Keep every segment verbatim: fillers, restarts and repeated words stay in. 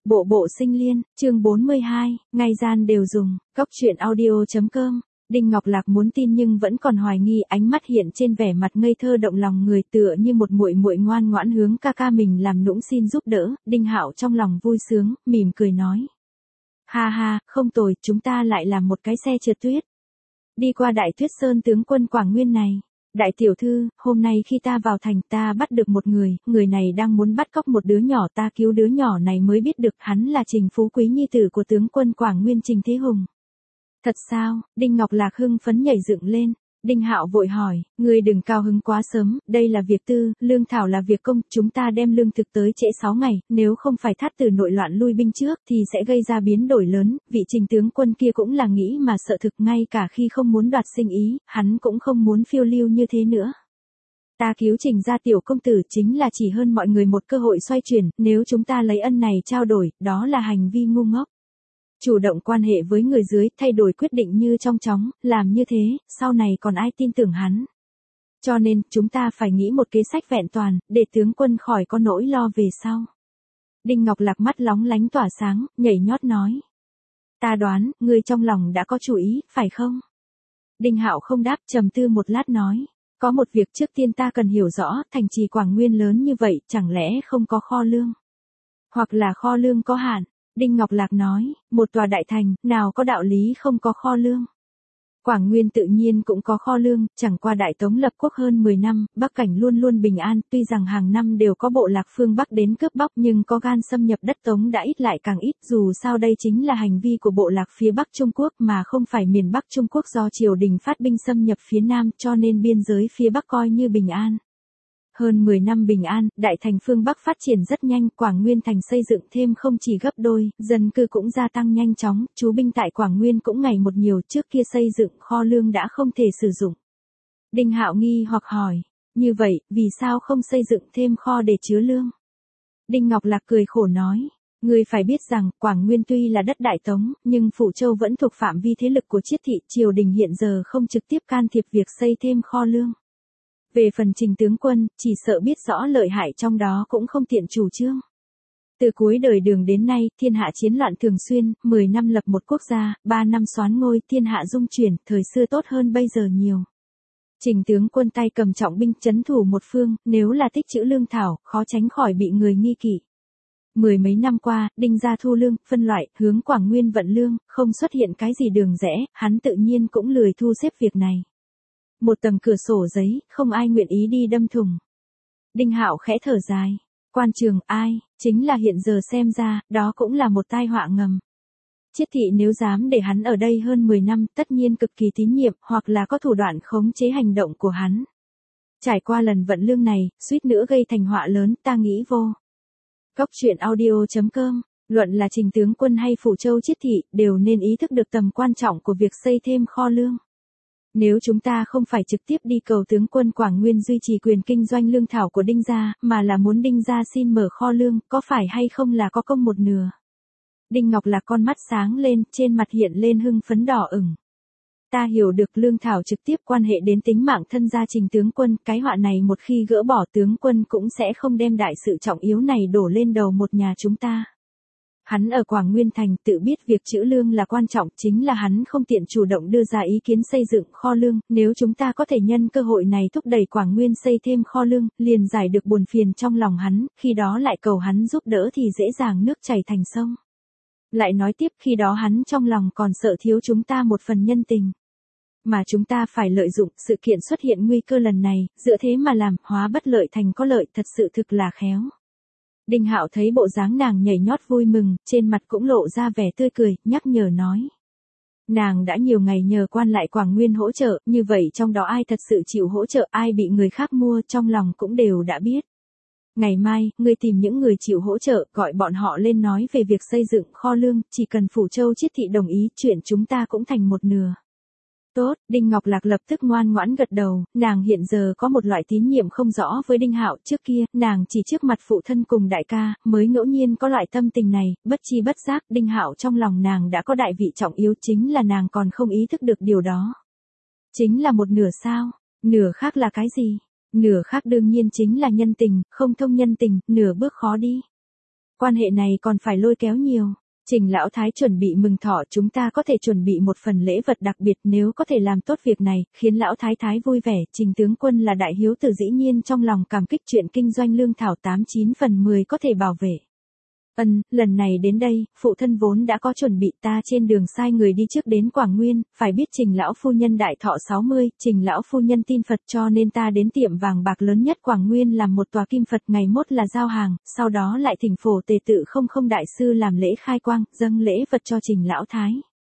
Bộ bộ sinh liên, chương bốn mươi hai, ngày gian đều dùng, góc truyện audio.com. Đinh Ngọc Lạc muốn tin nhưng vẫn còn hoài nghi, ánh mắt hiện trên vẻ mặt ngây thơ động lòng người, tựa như một muội muội ngoan ngoãn hướng ca ca mình làm nũng xin giúp đỡ. Đinh Hạo trong lòng vui sướng, mỉm cười nói: "Ha ha, không tồi, chúng ta lại làm một cái xe trượt tuyết. Đi qua Đại Tuyết Sơn tướng quân Quảng Nguyên này. Đại tiểu thư, hôm nay khi ta vào thành ta bắt được một người, người này đang muốn bắt cóc một đứa nhỏ, ta cứu đứa nhỏ này mới biết được hắn là Trình Phú Quý nhi tử của tướng quân Quảng Nguyên Trình Thế Hùng." "Thật sao?" Đinh Ngọc Lạc hưng phấn nhảy dựng lên. Đinh Hạo vội hỏi: "Ngươi đừng cao hứng quá sớm, đây là việc tư, lương thảo là việc công, chúng ta đem lương thực tới trễ sáu ngày, nếu không phải thát tử nội loạn lui binh trước thì sẽ gây ra biến đổi lớn, vị Trình tướng quân kia cũng là nghĩ mà sợ thực, ngay cả khi không muốn đoạt sinh ý, hắn cũng không muốn phiêu lưu như thế nữa. Ta cứu Trình gia tiểu công tử chính là chỉ hơn mọi người một cơ hội xoay chuyển, nếu chúng ta lấy ân này trao đổi, đó là hành vi ngu ngốc. Chủ động quan hệ với người dưới, thay đổi quyết định như trong chóng, làm như thế, sau này còn ai tin tưởng hắn. Cho nên, chúng ta phải nghĩ một kế sách vẹn toàn, để tướng quân khỏi có nỗi lo về sau." Đinh Ngọc Lạc mắt lóng lánh tỏa sáng, nhảy nhót nói: "Ta đoán, ngươi trong lòng đã có chủ ý, phải không?" Đinh Hạo không đáp, trầm tư một lát nói: "Có một việc trước tiên ta cần hiểu rõ, thành trì Quảng Nguyên lớn như vậy, chẳng lẽ không có kho lương? Hoặc là kho lương có hạn?" Đinh Ngọc Lạc nói: "Một tòa đại thành, nào có đạo lý không có kho lương. Quảng Nguyên tự nhiên cũng có kho lương, chẳng qua Đại Tống lập quốc hơn mười năm, Bắc cảnh luôn luôn bình an, tuy rằng hàng năm đều có bộ lạc phương Bắc đến cướp bóc nhưng có gan xâm nhập đất Tống đã ít lại càng ít, dù sao đây chính là hành vi của bộ lạc phía Bắc Trung Quốc mà không phải miền Bắc Trung Quốc do triều đình phát binh xâm nhập phía Nam, cho nên biên giới phía Bắc coi như bình an. Hơn mười năm bình an, đại thành phương Bắc phát triển rất nhanh, Quảng Nguyên thành xây dựng thêm không chỉ gấp đôi, dân cư cũng gia tăng nhanh chóng, trú binh tại Quảng Nguyên cũng ngày một nhiều, trước kia xây dựng kho lương đã không thể sử dụng." Đinh Hạo nghi hoặc hỏi: "Như vậy, vì sao không xây dựng thêm kho để chứa lương?" Đinh Ngọc Lạc cười khổ nói: "Ngươi phải biết rằng, Quảng Nguyên tuy là đất Đại Tống, nhưng Phủ Châu vẫn thuộc phạm vi thế lực của Chiết thị, triều đình hiện giờ không trực tiếp can thiệp việc xây thêm kho lương. Về phần Trình tướng quân, chỉ sợ biết rõ lợi hại trong đó cũng không tiện chủ trương. Từ cuối đời Đường đến nay, thiên hạ chiến loạn thường xuyên, mười năm lập một quốc gia, ba năm soán ngôi, thiên hạ dung chuyển, thời xưa tốt hơn bây giờ nhiều. Trình tướng quân tay cầm trọng binh trấn thủ một phương, nếu là tích trữ lương thảo, khó tránh khỏi bị người nghi kỵ. Mười mấy năm qua, Đinh gia thu lương, phân loại, hướng Quảng Nguyên vận lương, không xuất hiện cái gì đường rẽ, hắn tự nhiên cũng lười thu xếp việc này. Một tầng cửa sổ giấy, không ai nguyện ý đi đâm thùng." Đinh Hạo khẽ thở dài: "Quan trường, ai, chính là hiện giờ xem ra, đó cũng là một tai họa ngầm. Chiết thị nếu dám để hắn ở đây hơn mười năm, tất nhiên cực kỳ tín nhiệm, hoặc là có thủ đoạn khống chế hành động của hắn. Trải qua lần vận lương này, suýt nữa gây thành họa lớn, ta nghĩ vô." Góc truyện audio.com. Luận là Trình tướng quân hay Phủ Châu Chiết thị, đều nên ý thức được tầm quan trọng của việc xây thêm kho lương. Nếu chúng ta không phải trực tiếp đi cầu tướng quân Quảng Nguyên duy trì quyền kinh doanh lương thảo của Đinh gia, mà là muốn Đinh gia xin mở kho lương, có phải hay không là có công một nửa?" Đinh Ngọc Lạc con mắt sáng lên, trên mặt hiện lên hưng phấn đỏ ửng. "Ta hiểu được lương thảo trực tiếp quan hệ đến tính mạng thân gia Trình tướng quân, cái họa này một khi gỡ bỏ tướng quân cũng sẽ không đem đại sự trọng yếu này đổ lên đầu một nhà chúng ta. Hắn ở Quảng Nguyên thành tự biết việc trữ lương là quan trọng, chính là hắn không tiện chủ động đưa ra ý kiến xây dựng kho lương, nếu chúng ta có thể nhân cơ hội này thúc đẩy Quảng Nguyên xây thêm kho lương, liền giải được buồn phiền trong lòng hắn, khi đó lại cầu hắn giúp đỡ thì dễ dàng nước chảy thành sông. Lại nói tiếp, khi đó hắn trong lòng còn sợ thiếu chúng ta một phần nhân tình. Mà chúng ta phải lợi dụng sự kiện xuất hiện nguy cơ lần này, dựa thế mà làm, hóa bất lợi thành có lợi, thật sự thực là khéo." Đinh Hạo thấy bộ dáng nàng nhảy nhót vui mừng, trên mặt cũng lộ ra vẻ tươi cười, nhắc nhở nói: "Nàng đã nhiều ngày nhờ quan lại Quảng Nguyên hỗ trợ, như vậy trong đó ai thật sự chịu hỗ trợ, ai bị người khác mua, trong lòng cũng đều đã biết. Ngày mai, ngươi tìm những người chịu hỗ trợ, gọi bọn họ lên nói về việc xây dựng kho lương, chỉ cần Phủ Châu Chiết thị đồng ý, chuyện chúng ta cũng thành một nửa." "Tốt." Đinh Ngọc Lạc lập tức ngoan ngoãn gật đầu, nàng hiện giờ có một loại tín nhiệm không rõ với Đinh Hạo, trước kia, nàng chỉ trước mặt phụ thân cùng đại ca, mới ngẫu nhiên có loại tâm tình này, bất chi bất giác, Đinh Hạo trong lòng nàng đã có đại vị trọng yếu, chính là nàng còn không ý thức được điều đó. "Chính là một nửa sao? Nửa khác là cái gì?" "Nửa khác đương nhiên chính là nhân tình, không thông nhân tình, nửa bước khó đi." Quan hệ này còn phải lôi kéo nhiều. Trình lão thái chuẩn bị mừng thọ, chúng ta có thể chuẩn bị một phần lễ vật đặc biệt, nếu có thể làm tốt việc này, khiến lão thái thái vui vẻ. Trình tướng quân là đại hiếu tử, dĩ nhiên trong lòng cảm kích, chuyện kinh doanh lương thảo tám chín phần mười có thể bảo vệ. Ân, lần này đến đây, phụ thân vốn đã có chuẩn bị, ta trên đường sai người đi trước đến Quảng Nguyên, phải biết Trình lão phu nhân đại thọ sáu mươi, Trình lão phu nhân tin Phật, cho nên ta đến tiệm vàng bạc lớn nhất Quảng Nguyên làm một tòa kim Phật, ngày mốt là giao hàng, sau đó lại thỉnh phổ tề tự không không đại sư làm lễ khai quang, dâng lễ vật cho Trình lão thái.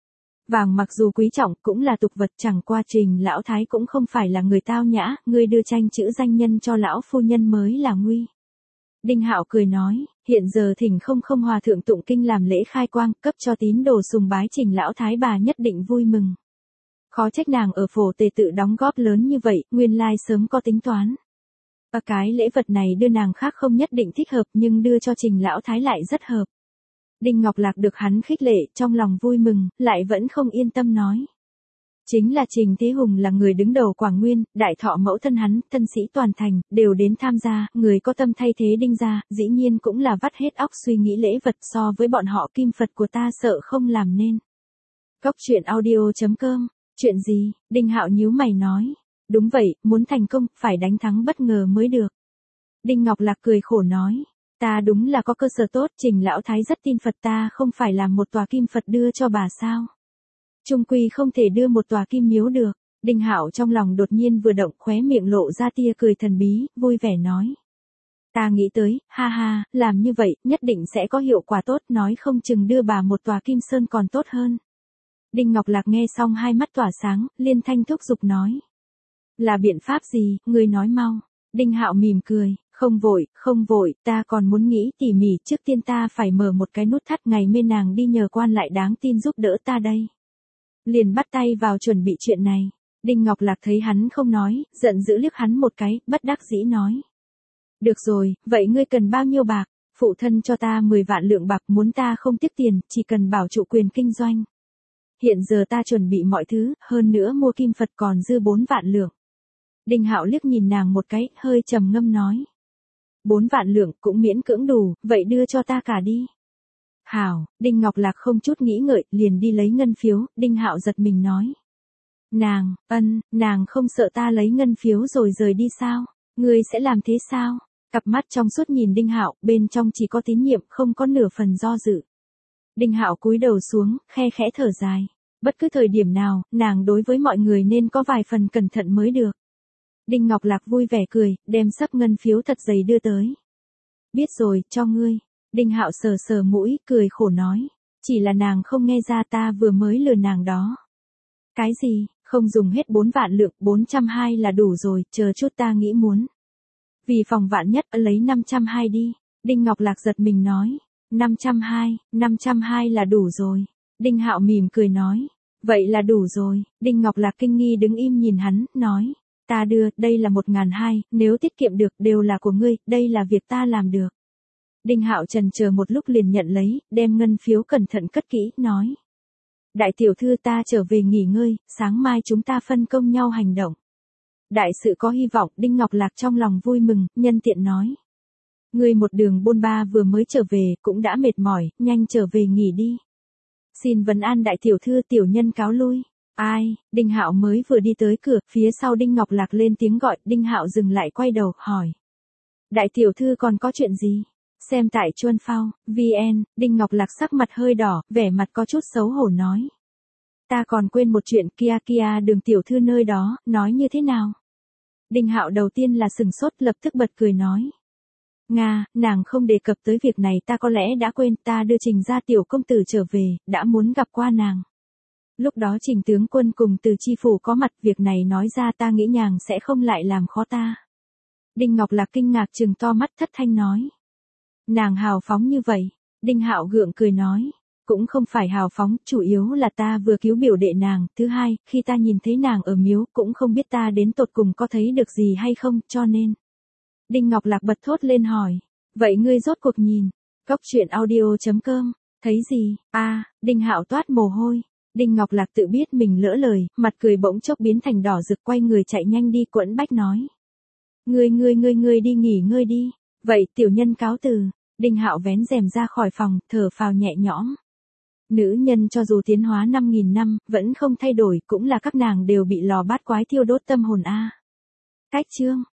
Vàng mặc dù quý trọng cũng là tục vật, chẳng qua Trình lão thái cũng không phải là người tao nhã, người đưa tranh chữ danh nhân cho lão phu nhân mới là nguy. Đinh Hạo cười nói, hiện giờ thỉnh không không hòa thượng tụng kinh làm lễ khai quang, cấp cho tín đồ sùng bái Trình lão thái, bà nhất định vui mừng. Khó trách nàng ở phổ tề tự đóng góp lớn như vậy, nguyên lai sớm có tính toán. Và cái lễ vật này đưa nàng khác không nhất định thích hợp, nhưng đưa cho Trình lão thái lại rất hợp. Đinh Ngọc Lạc được hắn khích lệ, trong lòng vui mừng, lại vẫn không yên tâm nói. Chính là Trình Thế Hùng là người đứng đầu Quảng Nguyên, đại thọ mẫu thân hắn, thân sĩ toàn thành, đều đến tham gia, người có tâm thay thế Đinh gia, dĩ nhiên cũng là vắt hết óc suy nghĩ lễ vật, so với bọn họ kim Phật của ta sợ không làm nên. Cốc truyện audio chấm com, chuyện gì? Đinh Hạo nhíu mày nói. Đúng vậy, muốn thành công, phải đánh thắng bất ngờ mới được. Đinh Ngọc Lạc cười khổ nói. Ta đúng là có cơ sở tốt, Trình lão thái rất tin Phật, ta không phải làm một tòa kim Phật đưa cho bà sao? Trung quy không thể đưa một tòa kim miếu được. Đinh Hạo trong lòng đột nhiên vừa động, khóe miệng lộ ra tia cười thần bí, vui vẻ nói. Ta nghĩ tới, ha ha, làm như vậy, nhất định sẽ có hiệu quả tốt, nói không chừng đưa bà một tòa kim sơn còn tốt hơn. Đinh Ngọc Lạc nghe xong hai mắt tỏa sáng, liên thanh thúc giục nói. Là biện pháp gì, ngươi nói mau. Đinh Hạo mỉm cười, không vội, không vội, ta còn muốn nghĩ tỉ mỉ, trước tiên ta phải mở một cái nút thắt, ngày mê nàng đi nhờ quan lại đáng tin giúp đỡ ta đây. Liền bắt tay vào chuẩn bị chuyện này. Đinh Ngọc Lạc thấy hắn không nói, giận dữ liếc hắn một cái, bất đắc dĩ nói. Được rồi, vậy ngươi cần bao nhiêu bạc? Phụ thân cho ta mười vạn lượng bạc, muốn ta không tiếc tiền, chỉ cần bảo trụ quyền kinh doanh. Hiện giờ ta chuẩn bị mọi thứ, hơn nữa mua kim Phật còn dư bốn vạn lượng. Đinh Hạo liếc nhìn nàng một cái, hơi trầm ngâm nói. Bốn vạn lượng cũng miễn cưỡng đủ, vậy đưa cho ta cả đi. Hảo, Đinh Ngọc Lạc không chút nghĩ ngợi, liền đi lấy ngân phiếu, Đinh Hạo giật mình nói. Nàng, ân, nàng không sợ ta lấy ngân phiếu rồi rời đi sao? Ngươi sẽ làm thế sao? Cặp mắt trong suốt nhìn Đinh Hạo, bên trong chỉ có tín nhiệm, không có nửa phần do dự. Đinh Hạo cúi đầu xuống, khe khẽ thở dài. Bất cứ thời điểm nào, nàng đối với mọi người nên có vài phần cẩn thận mới được. Đinh Ngọc Lạc vui vẻ cười, đem sấp ngân phiếu thật dày đưa tới. Biết rồi, cho ngươi. Đinh Hạo sờ sờ mũi, cười khổ nói. Chỉ là nàng không nghe ra ta vừa mới lừa nàng đó. Cái gì, không dùng hết bốn vạn lượng, bốn trăm hai là đủ rồi, chờ chút ta nghĩ muốn. Vì phòng vạn nhất, lấy năm trăm hai đi. Đinh Ngọc Lạc giật mình nói. năm trăm hai, năm trăm hai là đủ rồi. Đinh Hạo mỉm cười nói. Vậy là đủ rồi. Đinh Ngọc Lạc kinh nghi đứng im nhìn hắn, nói. Ta đưa, đây là một ngàn hai, nếu tiết kiệm được, đều là của ngươi, đây là việc ta làm được. Đinh Hạo trần chờ một lúc liền nhận lấy, đem ngân phiếu cẩn thận cất kỹ, nói. Đại tiểu thư, ta trở về nghỉ ngơi, sáng mai chúng ta phân công nhau hành động. Đại sự có hy vọng, Đinh Ngọc Lạc trong lòng vui mừng, nhân tiện nói. Ngươi một đường bôn ba vừa mới trở về, cũng đã mệt mỏi, nhanh trở về nghỉ đi. Xin vấn an đại tiểu thư, tiểu nhân cáo lui. Ai? Đinh Hạo mới vừa đi tới cửa, phía sau Đinh Ngọc Lạc lên tiếng gọi, Đinh Hạo dừng lại quay đầu, hỏi. Đại tiểu thư còn có chuyện gì? Xem tại Chuân Phao, vê en, Đinh Ngọc Lạc sắc mặt hơi đỏ, vẻ mặt có chút xấu hổ nói. Ta còn quên một chuyện, kia kia đường tiểu thư nơi đó, nói như thế nào? Đinh Hạo đầu tiên là sừng sốt, lập tức bật cười nói. Nga, nàng không đề cập tới việc này, ta có lẽ đã quên, ta đưa Trình gia tiểu công tử trở về, đã muốn gặp qua nàng. Lúc đó Trình tướng quân cùng Từ chi phủ có mặt, việc này nói ra ta nghĩ nàng sẽ không lại làm khó ta. Đinh Ngọc Lạc kinh ngạc trừng to mắt, thất thanh nói. Nàng hào phóng như vậy. Đinh Hạo gượng cười nói. Cũng không phải hào phóng, chủ yếu là ta vừa cứu biểu đệ nàng. Thứ hai, khi ta nhìn thấy nàng ở miếu, cũng không biết ta đến tột cùng có thấy được gì hay không, cho nên. Đinh Ngọc Lạc bật thốt lên hỏi. Vậy ngươi rốt cuộc nhìn. Cốc truyện audio chấm com. Thấy gì? A, à, Đinh Hạo toát mồ hôi. Đinh Ngọc Lạc tự biết mình lỡ lời, mặt cười bỗng chốc biến thành đỏ rực, quay người chạy nhanh đi, quẫn bách nói. Ngươi ngươi ngươi ngươi đi nghỉ ngơi đi. Vậy tiểu nhân cáo từ. Đinh Hạo vén rèm ra khỏi phòng, thở phào nhẹ nhõm. Nữ nhân cho dù tiến hóa năm nghìn năm, vẫn không thay đổi, cũng là các nàng đều bị lò bát quái thiêu đốt tâm hồn a. Cách chương